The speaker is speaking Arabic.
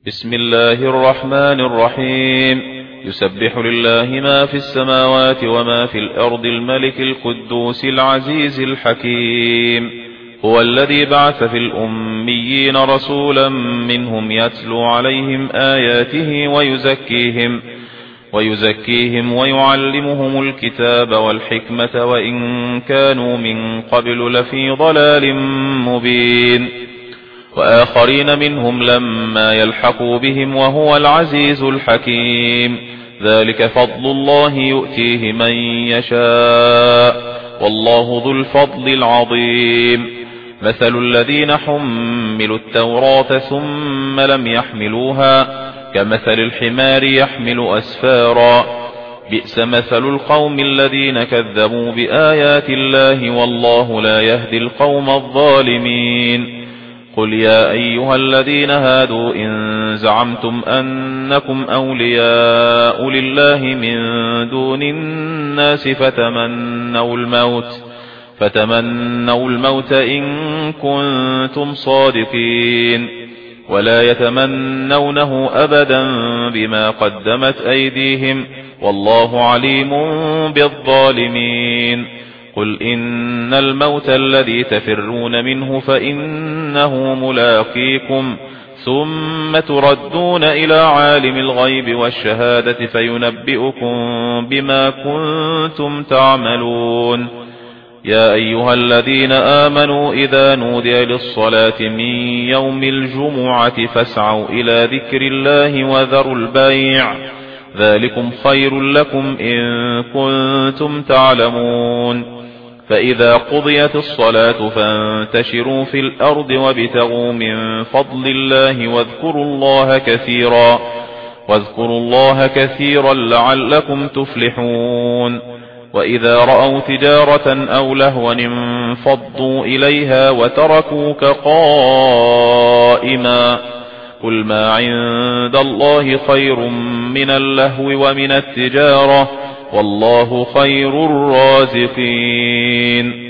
بسم الله الرحمن الرحيم. يسبح لله ما في السماوات وما في الأرض الملك القدوس العزيز الحكيم. هو الذي بعث في الأميين رسولا منهم يتلو عليهم آياته ويزكيهم ويعلمهم الكتاب والحكمة وإن كانوا من قبل لفي ضلال مبين. وآخرين منهم لما يلحقوا بهم وهو العزيز الحكيم. ذلك فضل الله يؤتيه من يشاء والله ذو الفضل العظيم. مثل الذين حملوا التوراة ثم لم يحملوها كمثل الحمار يحمل أسفارا. بئس مثل القوم الذين كذبوا بآيات الله والله لا يهدي القوم الظالمين. قل يا أيها الذين هادوا إن زعمتم أنكم أولياء لله من دون الناس فتمنوا الموت إن كنتم صادقين ولا يتمنونه أبدا بما قدمت أيديهم والله عليم بالظالمين. قل إن الموت الذي تفرون منه فإنه ملاقيكم ثم تردون إلى عالم الغيب والشهادة فينبئكم بما كنتم تعملون. يا أيها الذين آمنوا إذا نودي للصلاة من يوم الجمعة فاسعوا إلى ذكر الله وذروا البيع ذلكم خير لكم إن كنتم تعلمون. فإذا قضيت الصلاة فانتشروا في الأرض وابتغوا من فضل الله واذكروا الله كثيرا لعلكم تفلحون. وإذا رأوا تجارة أو لهوا انفضوا إليها وتركوك قائما. قل ما عند الله خير من اللهو ومن التجارة والله خير الرازقين.